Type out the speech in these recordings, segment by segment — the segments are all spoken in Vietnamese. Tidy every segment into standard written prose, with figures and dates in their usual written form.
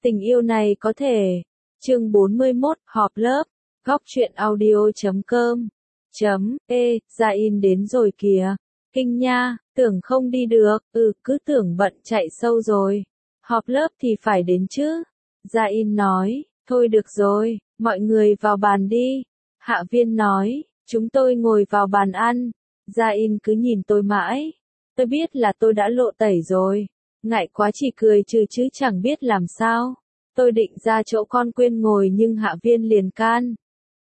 Tình yêu này có thể. Chương 41, họp lớp. Góc truyện audio.com. Zain đến rồi kìa. Kinh nha, tưởng không đi được, cứ tưởng bận chạy sâu rồi. Họp lớp thì phải đến chứ. Zain nói, thôi được rồi, mọi người vào bàn đi. Hạ Viên nói, chúng tôi ngồi vào bàn ăn. Zain cứ nhìn tôi mãi. Tôi biết là tôi đã lộ tẩy rồi. Ngại quá chỉ cười chứ chẳng biết làm sao. Tôi định ra chỗ con Quyên ngồi nhưng Hạ Viên liền can.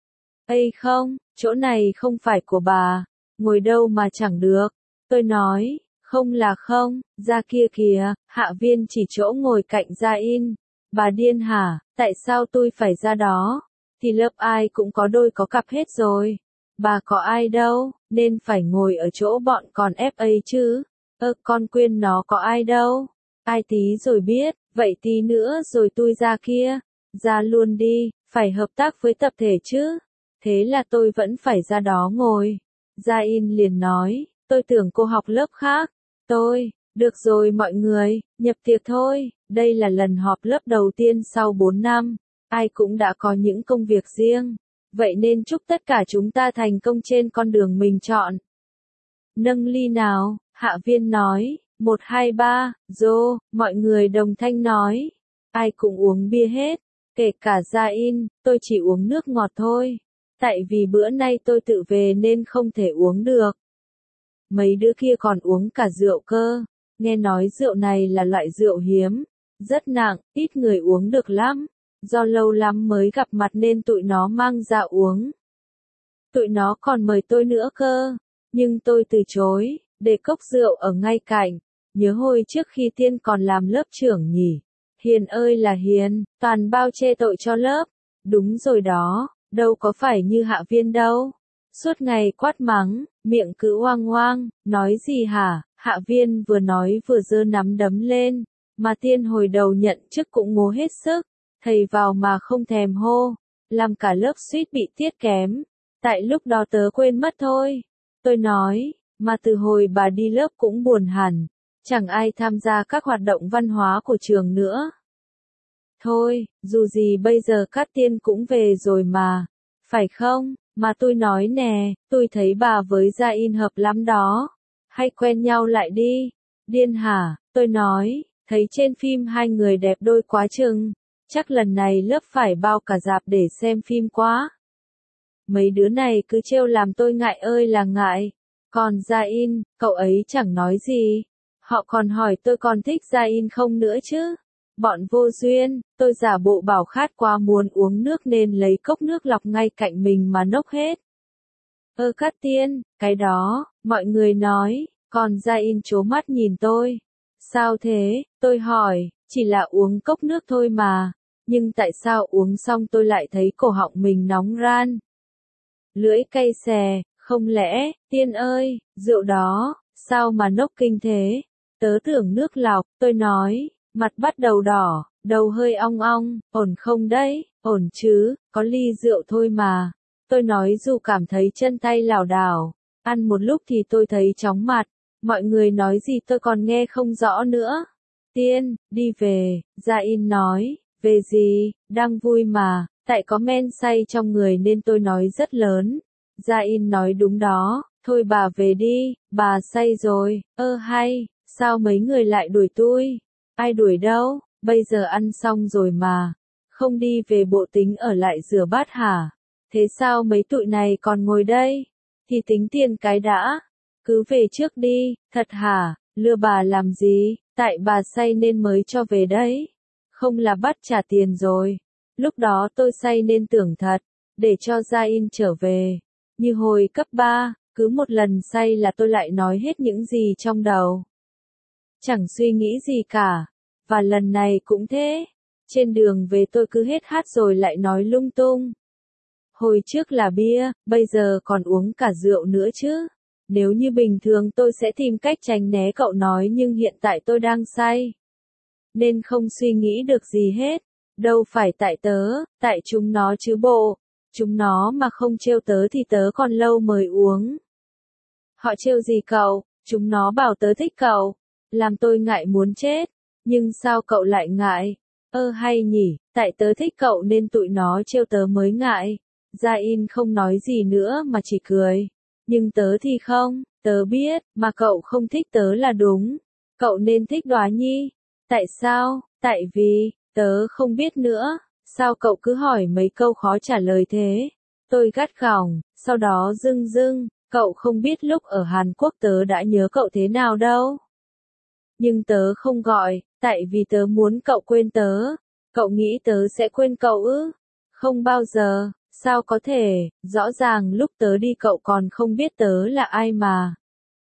Ây không, chỗ này không phải của bà. Ngồi đâu mà chẳng được. Tôi nói, không là không, ra kia kìa. Hạ Viên chỉ chỗ ngồi cạnh Zain. Bà điên hả, tại sao tôi phải ra đó? Thì lớp ai cũng có đôi có cặp hết rồi. Bà có ai đâu, nên phải ngồi ở chỗ bọn con FA chứ. Con Quyên nó có ai đâu. Ai tí rồi biết, vậy tí nữa rồi tôi ra kia. Ra luôn đi, phải hợp tác với tập thể chứ. Thế là tôi vẫn phải ra đó ngồi. Zain liền nói, tôi tưởng cô học lớp khác. Được rồi mọi người, nhập tiệc thôi. Đây là lần họp lớp đầu tiên sau 4 năm. Ai cũng đã có những công việc riêng. Vậy nên chúc tất cả chúng ta thành công trên con đường mình chọn. Nâng ly nào, Hạ Viên nói. 1, 2, 3, rô, mọi người đồng thanh nói. Ai cũng uống bia hết, kể cả Zain, tôi chỉ uống nước ngọt thôi. Tại vì bữa nay tôi tự về nên không thể uống được. Mấy đứa kia còn uống cả rượu cơ. Nghe nói rượu này là loại rượu hiếm, rất nặng, ít người uống được lắm. Do lâu lắm mới gặp mặt nên tụi nó mang ra uống. Tụi nó còn mời tôi nữa cơ, nhưng tôi từ chối, để cốc rượu ở ngay cạnh. Nhớ hồi trước khi Tiên còn làm lớp trưởng nhỉ. Hiền ơi là hiền, toàn bao che tội cho lớp. Đúng rồi đó, đâu có phải như Hạ Viên đâu. Suốt ngày quát mắng, miệng cứ oang oang, nói gì hả? Hạ Viên vừa nói vừa giơ nắm đấm lên. Mà Tiên hồi đầu nhận chức cũng ngố hết sức. Thầy vào mà không thèm hô. Làm cả lớp suýt bị tiết kém. Tại lúc đó tớ quên mất thôi. Tôi nói, mà từ hồi bà đi lớp cũng buồn hẳn. Chẳng ai tham gia các hoạt động văn hóa của trường nữa. Thôi, dù gì bây giờ Cát Tiên cũng về rồi mà. Phải không? Mà tôi nói nè, tôi thấy bà với Zain hợp lắm đó. Hay quen nhau lại đi. Điên hả? Tôi nói, thấy trên phim hai người đẹp đôi quá chừng. Chắc lần này lớp phải bao cả rạp để xem phim quá. Mấy đứa này cứ trêu làm tôi ngại ơi là ngại. Còn Zain, cậu ấy chẳng nói gì. Họ còn hỏi tôi còn thích Zain không nữa chứ. Bọn vô duyên, tôi giả bộ bảo khát quá muốn uống nước nên lấy cốc nước lọc ngay cạnh mình mà nốc hết. Cát Tiên, cái đó, mọi người nói, còn Zain trố mắt nhìn tôi. Sao thế, tôi hỏi, chỉ là uống cốc nước thôi mà. Nhưng tại sao uống xong tôi lại thấy cổ họng mình nóng ran? Lưỡi cay xè, không lẽ, Tiên ơi, rượu đó, sao mà nốc kinh thế? Tớ tưởng nước lọc, tôi nói, mặt bắt đầu đỏ, đầu hơi ong ong, ổn không đấy, ổn chứ, có ly rượu thôi mà. Tôi nói dù cảm thấy chân tay lảo đảo, ăn một lúc thì tôi thấy chóng mặt, mọi người nói gì tôi còn nghe không rõ nữa. Tiên, đi về, Zain nói, về gì, đang vui mà, tại có men say trong người nên tôi nói rất lớn. Zain nói đúng đó, thôi bà về đi, bà say rồi, hay. Sao mấy người lại đuổi tôi? Ai đuổi đâu, bây giờ ăn xong rồi mà. Không đi về bộ tính ở lại rửa bát hả? Thế sao mấy tụi này còn ngồi đây? Thì tính tiền cái đã. Cứ về trước đi, thật hả? Lừa bà làm gì? Tại bà say nên mới cho về đấy. Không là bắt trả tiền rồi. Lúc đó tôi say nên tưởng thật, để cho Zain trở về. Như hồi cấp 3, cứ một lần say là tôi lại nói hết những gì trong đầu. Chẳng suy nghĩ gì cả. Và lần này cũng thế. Trên đường về tôi cứ hết hát rồi lại nói lung tung. Hồi trước là bia, bây giờ còn uống cả rượu nữa chứ. Nếu như bình thường tôi sẽ tìm cách tránh né cậu nói nhưng hiện tại tôi đang say. Nên không suy nghĩ được gì hết. Đâu phải tại tớ, tại chúng nó chứ bộ. Chúng nó mà không trêu tớ thì tớ còn lâu mới uống. Họ trêu gì cậu? Chúng nó bảo tớ thích cậu. Làm tôi ngại muốn chết. Nhưng sao cậu lại ngại? Hay nhỉ, tại tớ thích cậu nên tụi nó trêu tớ mới ngại. Gia In không nói gì nữa mà chỉ cười. Nhưng tớ thì không, tớ biết, mà cậu không thích tớ là đúng. Cậu nên thích Đóa Nhi. Tại sao? Tại vì, tớ không biết nữa. Sao cậu cứ hỏi mấy câu khó trả lời thế? Tôi gắt gỏng, sau đó dưng dưng, cậu không biết lúc ở Hàn Quốc tớ đã nhớ cậu thế nào đâu. Nhưng tớ không gọi, tại vì tớ muốn cậu quên tớ. Cậu nghĩ tớ sẽ quên cậu ư? Không bao giờ, sao có thể, rõ ràng lúc tớ đi cậu còn không biết tớ là ai mà.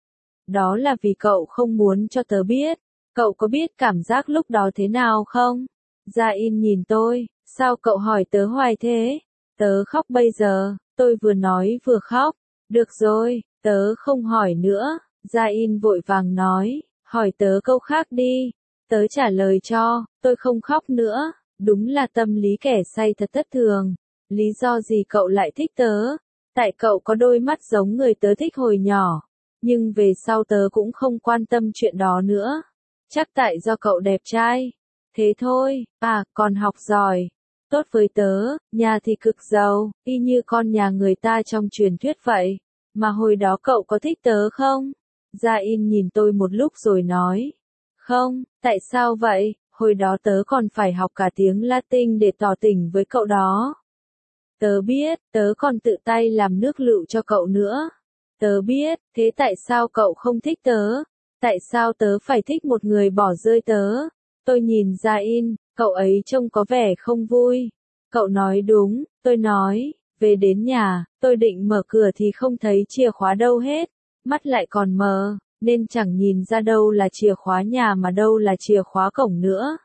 Đó là vì cậu không muốn cho tớ biết. Cậu có biết cảm giác lúc đó thế nào không? Gia In nhìn tôi, sao cậu hỏi tớ hoài thế? Tớ khóc bây giờ, tôi vừa nói vừa khóc. Được rồi, tớ không hỏi nữa. Gia In vội vàng nói, hỏi tớ câu khác đi. Tớ trả lời cho, tôi không khóc nữa. Đúng là tâm lý kẻ say thật thất thường. Lý do gì cậu lại thích tớ? Tại cậu có đôi mắt giống người tớ thích hồi nhỏ. Nhưng về sau tớ cũng không quan tâm chuyện đó nữa. Chắc tại do cậu đẹp trai. Thế thôi, còn học giỏi. Tốt với tớ, nhà thì cực giàu, y như con nhà người ta trong truyền thuyết vậy. Mà hồi đó cậu có thích tớ không? Gia In nhìn tôi một lúc rồi nói. Không, tại sao vậy? Hồi đó tớ còn phải học cả tiếng Latin để tỏ tình với cậu đó. Tớ biết, tớ còn tự tay làm nước lựu cho cậu nữa. Tớ biết, thế tại sao cậu không thích tớ? Tại sao tớ phải thích một người bỏ rơi tớ? Tôi nhìn Gia In, cậu ấy trông có vẻ không vui. Cậu nói đúng, tôi nói, về đến nhà, tôi định mở cửa thì không thấy chìa khóa đâu hết, mắt lại còn mờ, nên chẳng nhìn ra đâu là chìa khóa nhà mà đâu là chìa khóa cổng nữa.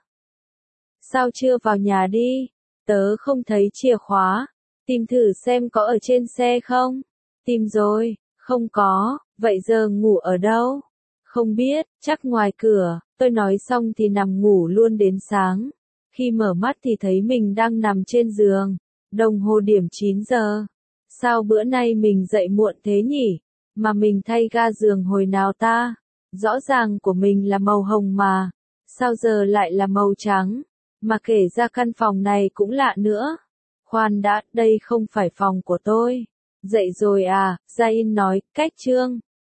Sao chưa vào nhà đi? Tớ không thấy chìa khóa. Tìm thử xem có ở trên xe không? Tìm rồi, không có, vậy giờ ngủ ở đâu? Không biết, chắc ngoài cửa. Tôi nói xong thì nằm ngủ luôn đến sáng. Khi mở mắt thì thấy mình đang nằm trên giường. Đồng hồ điểm 9 giờ. Sao bữa nay mình dậy muộn thế nhỉ? Mà mình thay ga giường hồi nào ta? Rõ ràng của mình là màu hồng mà. Sao giờ lại là màu trắng? Mà kể ra căn phòng này cũng lạ nữa. Khoan đã, đây không phải phòng của tôi. Dậy rồi à? Gia In nói, cách chương.